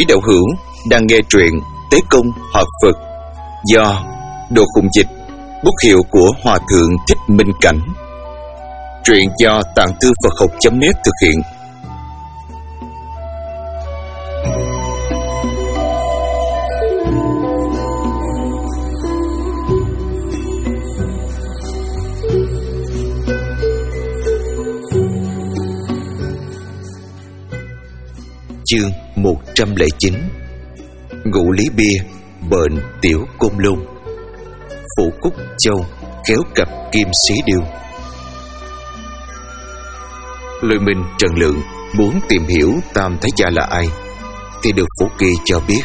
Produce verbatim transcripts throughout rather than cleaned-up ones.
Quý đạo hữu đang nghe truyện Tế Công Hợp Phật do Đồ Khùng Dịch, bút hiệu của Hòa Thượng Thích Minh Cảnh. Truyện do Tạng Thư Phật Học chấm net thực hiện. Chương một trăm lẻ chín. Ngũ Lý Bia bệnh tiểu côn lôn. Phủ Cúc Châu khéo cặp kim sĩ điêu. Lôi Minh Trần Lượng muốn tìm hiểu Tam Thái Gia là ai thì được Phổ Kỳ cho biết.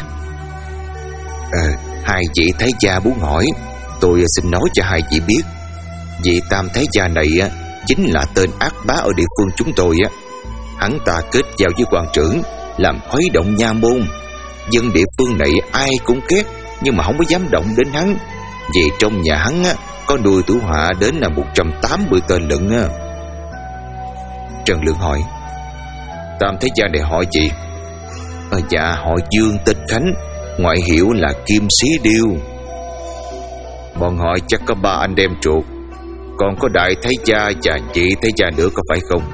Ờ, hai vị Thái Gia muốn hỏi, tôi xin nói cho hai vị biết. Vị Tam Thái Gia này á, chính là tên ác bá ở địa phương chúng tôi á. Hắn ta kết giao với quan trưởng, làm khuấy động nha môn. Dân địa phương này ai cũng ghét, nhưng mà không có dám động đến hắn, vì trong nhà hắn á, có nuôi thủ hạ đến là một trăm tám mươi tên lận á. Trần Lượng hỏi, Tam Thái Gia này họ gì? À, dạ họ Dương tên Khánh, ngoại hiệu là Kim Sĩ Điêu. Bọn họ chắc có ba anh em ruột, còn có Đại Thái Gia và Nhị Thái Gia nữa có phải không?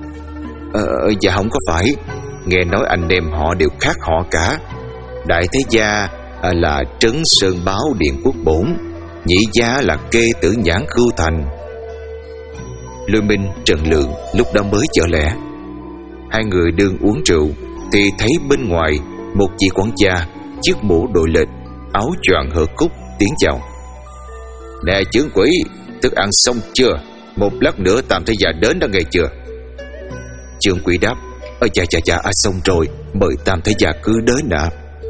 Ờ, dạ không có phải. Nghe nói anh em họ đều khác họ cả. Đại Thế Gia là Trấn Sơn Báo Điện Quốc Bổn, Nhị Gia là Kê Tử Nhãn Khưu Thành. Lôi Minh Trần Lượng lúc đó mới trở lẽ. Hai người đương uống rượu thì thấy bên ngoài một vị quản gia, chiếc mũ đội lệch, áo choàng hở cúc tiến chào. Nè trưởng quỹ, thức ăn xong chưa? Một lát nữa Tam Thế Gia đến đã nghe chưa? Trưởng quỹ đáp, Ơ dạ dạ dạ à, xong rồi, mời Tam Thế Gia cứ đến đã.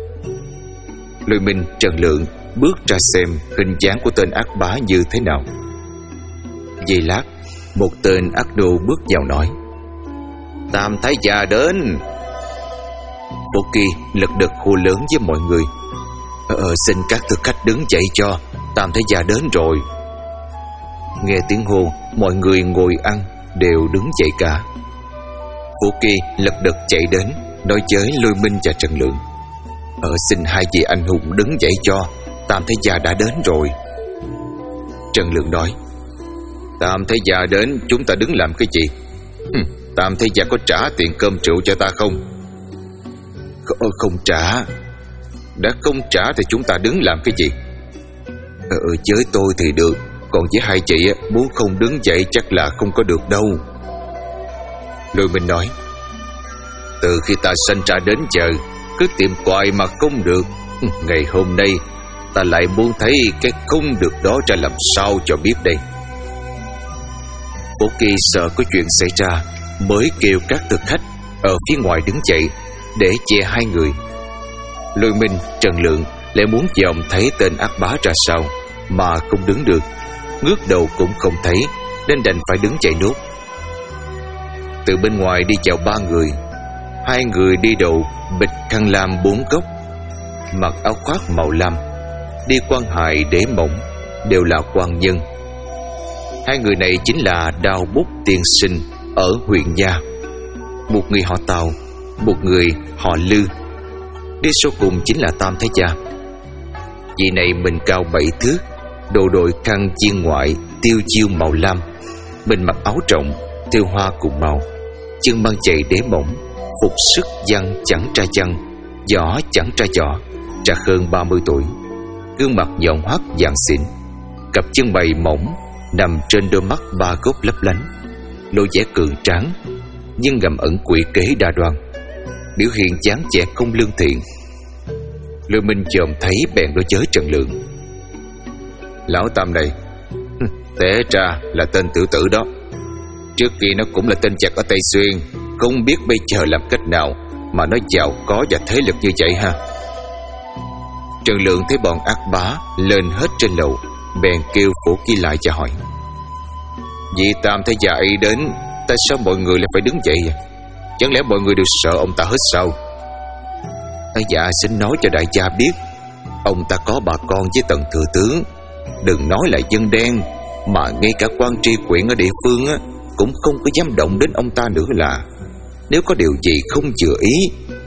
Lôi Minh Trần Lượng bước ra xem hình dáng của tên ác bá như thế nào. Giây lát, một tên ác đồ bước vào nói, Tam Thái Gia đến. Phổ Kỳ lật đật hô lớn với mọi người, Ờ xin các thực khách đứng dậy cho, Tam Thái Gia đến rồi. Nghe tiếng hô, mọi người ngồi ăn đều đứng dậy cả. Phổ Kỳ lật đật chạy đến nói với Lôi Minh và Trần Lượng, Ờ xin hai vị anh hùng đứng dậy cho, Tam Thái Gia đã đến rồi. Trần Lượng nói, Tam Thái Gia đến, chúng ta đứng làm cái gì? Hừm, Tam Thái Gia có trả tiền cơm rượu cho ta không? Không, không trả. Đã không trả thì chúng ta đứng làm cái gì? Ờ với tôi thì được, còn với hai chị muốn không đứng dậy chắc là không có được đâu. Lôi Minh nói, từ khi ta sinh ra đến giờ cứ tìm hoài mà không được. Ngày hôm nay ta lại muốn thấy cái không được đó ra làm sao cho biết đây. Phổ Kỳ sợ có chuyện xảy ra mới kêu các thực khách ở phía ngoài đứng dậy để che hai người. Lôi Minh Trần Lượng lại muốn dòm thấy tên ác bá ra sao mà không đứng được, ngước đầu cũng không thấy nên đành phải đứng dậy nốt. Từ bên ngoài đi vào ba người. Hai người đi đầu bịch khăn lam bốn góc, mặc áo khoác màu lam, đi quan hài để mỏng, đều là quan nhân. Hai người này chính là Đao Bút tiên sinh ở huyện Nha, một người họ Tào, một người họ Lư. Đi sau cùng chính là Tam Thái Gia. Vị này mình cao bảy thước, đồ đội khăn chiên ngoại tiêu chiêu màu lam, mình mặc áo rộng thêu hoa cùng màu, chân mang giày đế mỏng, phục sức văn chẳng tra văn, võ chẳng tra võ, trạc hơn ba mươi tuổi, gương mặt nhọn hoắt vàng xịn, cặp chân bày mỏng nằm trên đôi mắt ba góc lấp lánh, lộ vẻ cường tráng nhưng ngầm ẩn quỷ kế đa đoan, biểu hiện dáng vẻ không lương thiện. Lôi Minh chồm thấy bèn đối với Trần Lượng, Lão Tam này té ra là tên tiểu tử đó. Trước kia nó cũng là tên giặc ở Tây Xuyên, không biết bây giờ làm cách nào mà nó giàu có và thế lực như vậy ha. Trần Lượng thấy bọn ác bá lên hết trên lầu, bèn kêu Phổ Kỳ lại và hỏi, Vị Tam Thái Gia ấy đến, tại sao mọi người lại phải đứng dậy? Chẳng lẽ mọi người đều sợ ông ta hết sao? À, dạ xin nói cho đại gia biết, ông ta có bà con với Tần thừa tướng, đừng nói là dân đen, mà ngay cả quan tri huyện ở địa phương á cũng không có dám động đến ông ta nữa là. Nếu có điều gì không vừa ý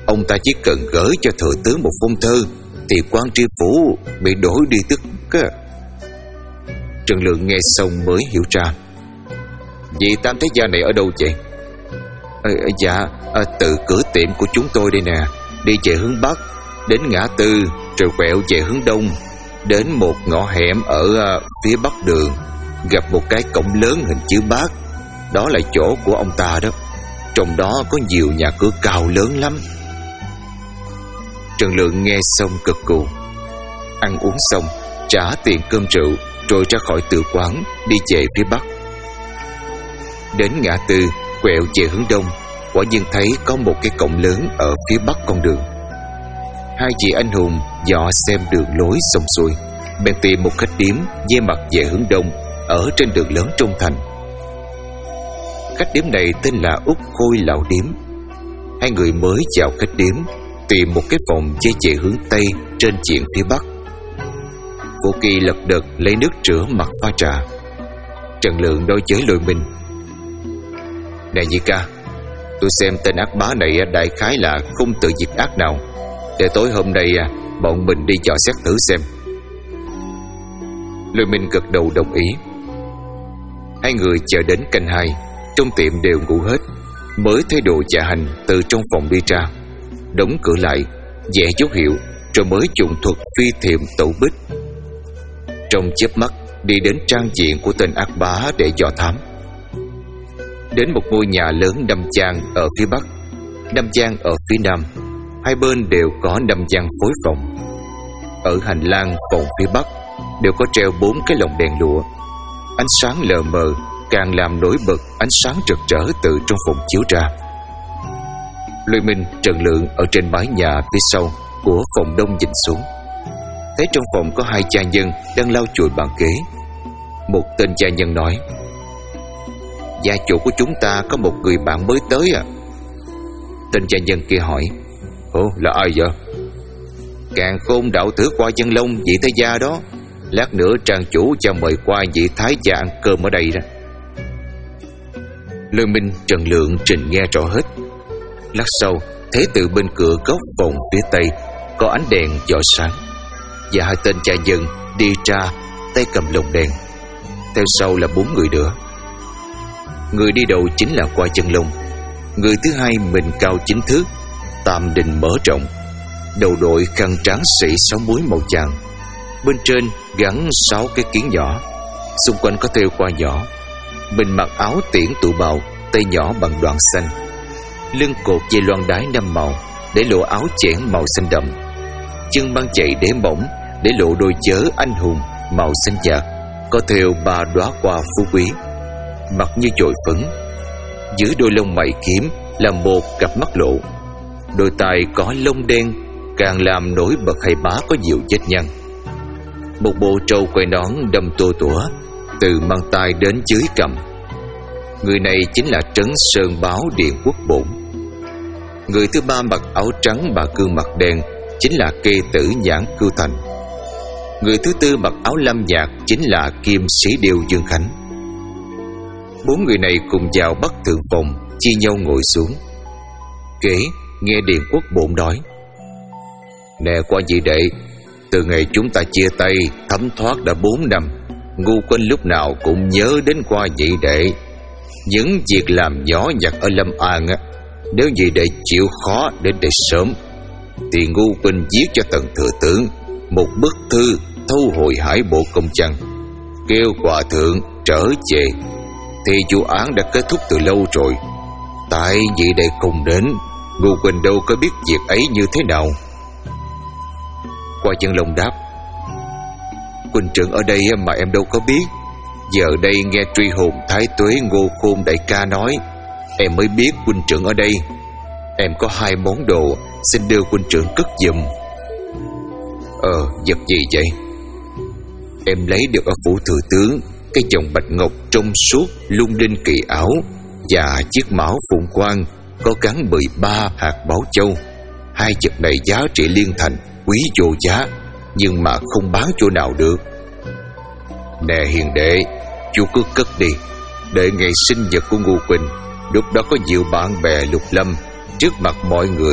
Ông ta chỉ cần gửi cho thừa tướng một phong thư thì quan tri phủ bị đổi đi tức á. Trần Lượng nghe xong mới hiểu ra. Vị Tam Thế Gia này ở đâu vậy? À, dạ à, từ cửa tiệm của chúng tôi đây nè. Đi về hướng Bắc, đến ngã tư, rồi quẹo về hướng Đông, đến một ngõ hẻm ở uh, phía Bắc đường, gặp một cái cổng lớn hình chữ bát. Đó là chỗ của ông ta đó. Trong đó có nhiều nhà cửa cao lớn lắm. Trần Lượng nghe xong cực cù. Ăn uống xong, trả tiền cơm rượu, rồi ra khỏi tử quán, đi về phía Bắc. Đến ngã tư, quẹo về hướng Đông, quả nhiên thấy có một cái cổng lớn ở phía Bắc con đường. Hai vị anh hùng dò xem đường lối xong xuôi, bèn tìm một khách điếm về mặt về hướng Đông ở trên đường lớn trong thành. Khách điếm này tên là Úc Khôi Lão Điếm. Hai người mới vào khách điếm, tìm một cái phòng về về hướng Tây trên diện phía Bắc. Vô Kỳ lật đật lấy nước rửa mặt pha trà. Trần Lượng đối với Lôi Minh: Nè Nhị ca, tôi xem tên ác bá này đại khái là không tự diệt ác nào, để tối hôm nay bọn mình đi dò xét thử xem. Lôi Minh gật đầu đồng ý. Hai người chờ đến canh hai, trong tiệm đều ngủ hết, mới thay đồ dạ hành từ trong phòng đi ra, đóng cửa lại, vẽ dấu hiệu, rồi mới dùng thuật phi thiểm tẩu bích. Trong chớp mắt đi đến trang diện của tên ác bá để dò thám. Đến một ngôi nhà lớn năm gian ở phía Bắc, năm gian ở phía Nam, hai bên đều có năm gian phối phòng. Ở hành lang phòng phía Bắc đều có treo bốn cái lồng đèn lụa. Ánh sáng lờ mờ càng làm nổi bật ánh sáng rực rỡ từ trong phòng chiếu ra. Lôi Minh, Trần Lượng ở trên mái nhà phía sau của phòng đông nhìn xuống, thấy trong phòng có hai gia nhân đang lau chùi bàn ghế. Một tên gia nhân nói: Gia chủ của chúng ta có một người bạn mới tới à? Tên gia nhân kia hỏi: Ồ, là ai vậy? Càn Khôn đạo tử Qua Dân Long, vị Thái gia đó. Lát nữa trang chủ cho mời qua vị Thái gia ăn cơm ở đây đó. Lôi Minh, Trần Lượng trình nghe rõ hết. Lát sau thấy từ bên cửa góc phòng phía Tây có ánh đèn dọi sáng, và hai tên gia nhân đi ra, tay cầm lồng đèn. Theo sau là bốn người nữa. Người đi đầu chính là Qua Chân Long. Người thứ hai mình cao chín thước, tàm đình mở rộng, đầu đội khăn trắng sĩ sáu múi màu vàng, bên trên gắn sáu cái kiến nhỏ, xung quanh có thêu hoa nhỏ. Mình mặc áo tiễn tụ bào, tay nhỏ bằng đoạn xanh, lưng cột dây loan đái năm màu để lộ áo chẽn màu xanh đậm, chân băng chạy đế mỏng để lộ đôi chớ anh hùng màu xanh nhạt, có thêu ba đóa hoa phú quý. Mặt như dội phấn, dưới đôi lông mày kiếm là một cặp mắt lộ. Đôi tai có lông đen càng làm nổi bật hai má có nhiều vết nhăn. Một bộ trâu quai nón đâm tua tủa từ mang tai đến dưới cằm. Người này chính là Trấn Sơn Báo Điện Quốc Bổn. Người thứ ba mặc áo trắng bà cương mặt đen chính là Kê Tử Nhãn Cưu Thành. Người thứ tư mặc áo lam nhạt chính là Kim Sĩ Điêu Dương Khánh. Bốn người này cùng vào Bắc Thượng phòng, chia nhau ngồi xuống. Kế nghe Điện Quốc Bổn nói: Nè Quan vị đệ, từ ngày chúng ta chia tay thấm thoát đã bốn năm, Ngu Quỳnh lúc nào cũng nhớ đến Quan vị đệ. Những việc làm nhỏ nhặt ở Lâm An á, nếu vị đệ chịu khó đến đây sớm, thì Ngu Quỳnh viết cho Tần thừa tướng một bức thư thu hồi Hải Bộ Công Chăng, kêu hòa thượng trở về, thì vụ án đã kết thúc từ lâu rồi. Tại vị đệ không đến, Ngu Quỳnh đâu có biết việc ấy như thế nào. Qua Chân Long đáp: Quỳnh trưởng ở đây mà em đâu có biết. Giờ đây nghe truy hồn Thái Tuế Ngô Khôn đại ca nói, em mới biết Quỳnh trưởng ở đây. Em có hai món đồ, xin đưa Quỳnh trưởng cất giùm. Ờ, vật gì vậy? Em lấy được ở phủ thừa tướng cái chồng bạch ngọc trong suốt lung linh kỳ ảo, và chiếc mão phụng quang có gắn mười ba hạt bảo châu. Hai vật này giá trị liên thành, quý vô giá, nhưng mà không bán chỗ nào được. Nè hiền đệ, chú cứ cất đi, để ngày sinh nhật của Ngô Quỳnh, lúc đó có nhiều bạn bè lục lâm, trước mặt mọi người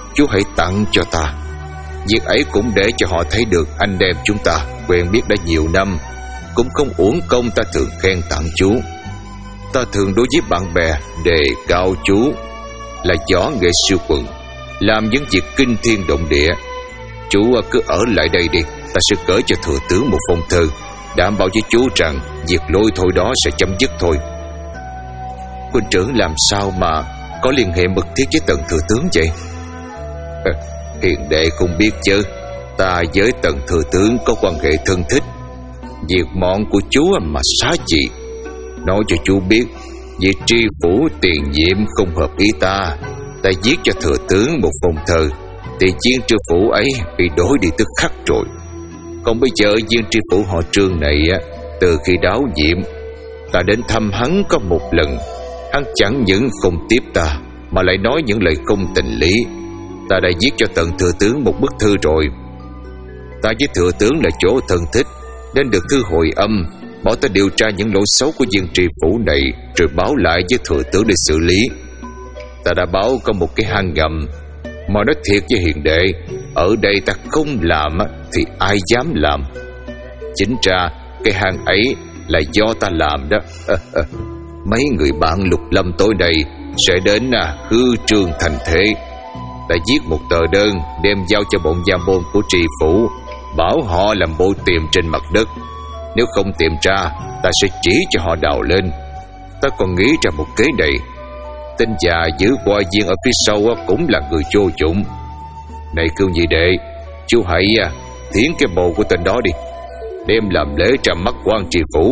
chú hãy tặng cho ta. Việc ấy cũng để cho họ thấy được anh em chúng ta quen biết đã nhiều năm, cũng không uổng công ta thường khen tặng chú. Ta thường đối với bạn bè đề cao chú là võ nghệ siêu quần, làm những việc kinh thiên động địa. Chú cứ ở lại đây đi, ta sẽ gửi cho thừa tướng một phong thư, đảm bảo với chú rằng việc lôi thôi đó sẽ chấm dứt thôi. Huynh trưởng làm sao mà có liên hệ mật thiết với Tần thừa tướng vậy? À, hiền đệ không biết chứ, ta với Tần thừa tướng có quan hệ thân thích. Việc mọn của chú mà xá gì. Nói cho chú biết, việc tri phủ tiền nhiệm không hợp ý ta, ta viết cho thừa tướng một phong thư, thì viên tri phủ ấy bị đổi đi tức khắc rồi. Còn bây giờ viên tri phủ họ Trương này, từ khi đáo nhiệm, ta đến thăm hắn có một lần, hắn chẳng những không tiếp ta mà lại nói những lời không tình lý. Ta đã viết cho Tần thừa tướng một bức thư rồi. Ta với thừa tướng là chỗ thân thích, nên được thư hồi âm, bảo ta điều tra những lỗi xấu của viên tri phủ này, rồi báo lại với thừa tướng để xử lý. Ta đã báo có một cái hang ngầm, mà nói thiệt với hiền đệ, ở đây ta không làm thì ai dám làm. Chính ra cái hang ấy là do ta làm đó. Mấy người bạn Lục Lâm tối nay sẽ đến hư trương thành thế. Ta viết một tờ đơn đem giao cho bọn gia môn của tri phủ, bảo họ làm bộ tìm trên mặt đất. Nếu không tìm ra, ta sẽ chỉ cho họ đào lên. Ta còn nghĩ ra một kế này. Tên già giữ qua viên ở phía sau cũng là người vô dụng. Này Cương nhị đệ, chú hãy thiến cái bồ của tên đó đi, đem làm lễ ra mắt quan tri phủ.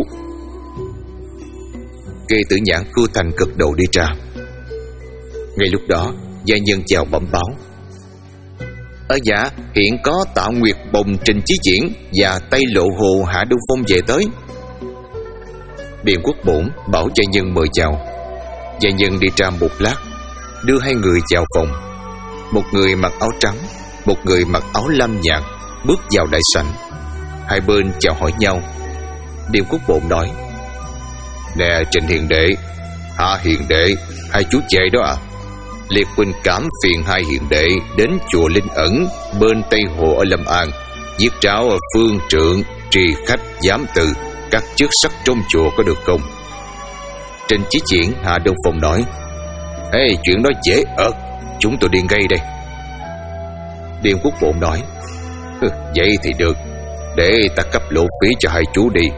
Kê Tử Nhãn Cưu Thành cực đầu đi ra. Ngay lúc đó, gia nhân chào bẩm báo: Ở dạ, hiện có Tạo Nguyệt Bồng Trình Chí Diễn và Tây Lộ Hồ Hạ Đông Phong về tới. Điện Quốc Bổn bảo gia nhân mời chào. Gia nhân đi ra một lát, đưa hai người vào phòng. Một người mặc áo trắng, một người mặc áo lam nhạt bước vào đại sảnh. Hai bên chào hỏi nhau. Điện Quốc Bổn nói: Nè Trình hiền đệ, Hạ hiền đệ, hai chú chê đó à? Liệt huynh cảm phiền hai hiền đệ đến chùa Linh Ẩn bên Tây Hồ ở Lâm An, giết tráo ở phương trượng, trì khách, giám từ, các chức sắc trong chùa có được không? Trình Chí Diễn Hạ Đông Phong nói: Ê, hey, chuyện đó dễ ợt, chúng tôi đi ngay đây. Điện Quốc Bổn nói: Vậy thì được, để ta cấp lộ phí cho hai chú đi.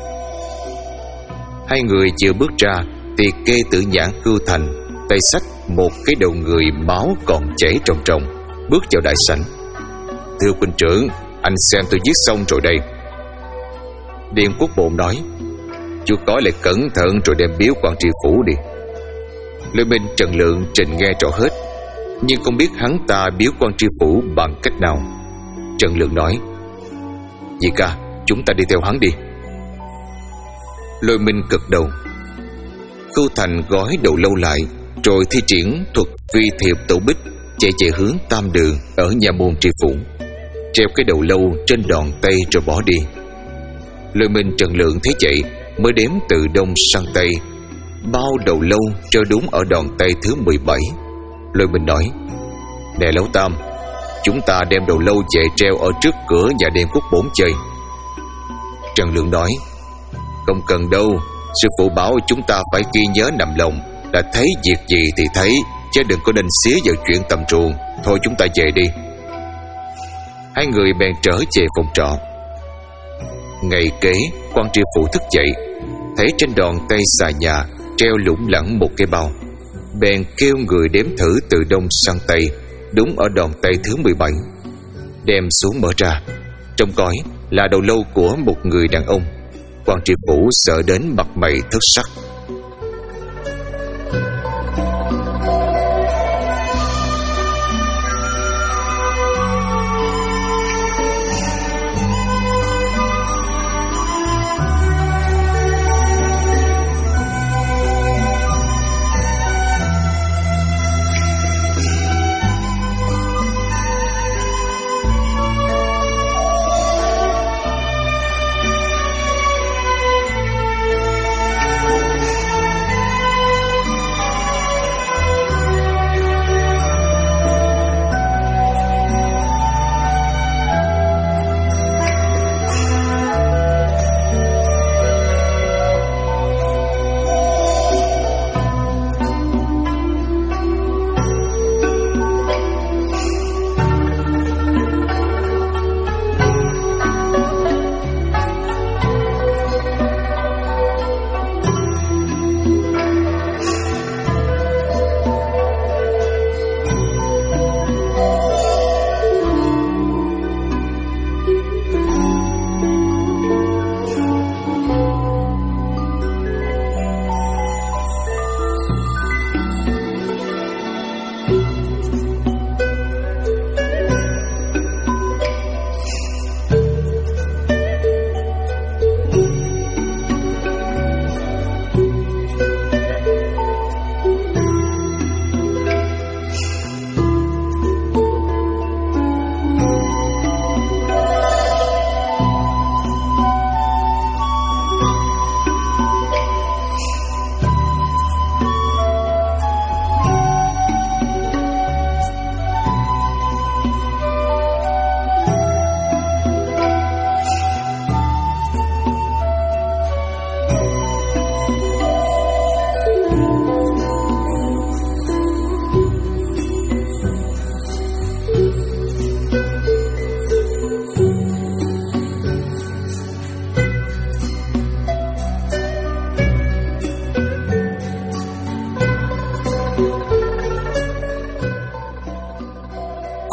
Hai người chưa bước ra thì Kê Tử Nhãn Cưu Thành tay xách một cái đầu người máu còn chảy ròng ròng bước vào đại sảnh. Thưa huynh trưởng, anh xem tôi viết xong rồi đây. Điện Quốc Bổn nói: Chú nói lại cẩn thận rồi đem biếu quan tri phủ đi. Lôi Minh Trần Lượng Trình nghe rõ hết, nhưng không biết hắn ta biếu quan tri phủ bằng cách nào. Trần Lượng nói: Dì ca, chúng ta đi theo hắn đi. Lôi Minh cực đầu. Cưu Thành gói đầu lâu lại, rồi thi triển thuật phi thiệp tẩu bích, chạy chạy hướng Tam Đường ở nhà môn tri phủ, treo cái đầu lâu trên đòn tay rồi bỏ đi. Lôi Minh Trần Lượng thấy vậy mới đếm từ đông sang tây, bao đầu lâu treo đúng ở đòn tay thứ mười bảy. Lôi Minh nói: Nè Lão Tam, chúng ta đem đầu lâu về treo ở trước cửa nhà Điện Quốc Bổn chơi. Trần Lượng nói: Không cần đâu, sư phụ bảo chúng ta phải ghi nhớ nằm lòng, đã thấy việc gì thì thấy, chứ đừng có nên xía vào chuyện tầm truồng. Thôi chúng ta về đi. Hai người bèn trở về phòng trọ. Ngày kế, quan tri phủ thức dậy, thấy trên đòn tay xà nhà treo lủng lẳng một cái bao, bèn kêu người đếm thử từ đông sang tây, đúng ở đòn tay thứ mười bảy. Đem xuống mở ra, trong gói là đầu lâu của một người đàn ông. Quan tri phủ sợ đến mặt mày thất sắc.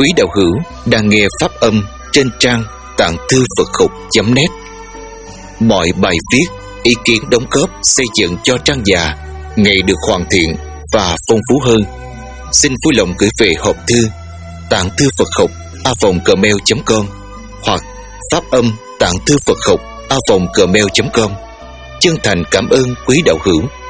quý đạo hữu đang nghe pháp âm trên trang tạng thư Phật học chấm net. Mọi bài viết, ý kiến đóng góp xây dựng cho trang già ngày được hoàn thiện và phong phú hơn, xin vui lòng gửi về hộp thư tạng thư Phật học a vòng gmail chấm com hoặc pháp âm tạng thư Phật học a vòng gmail chấm com. Chân thành cảm ơn quý đạo hữu.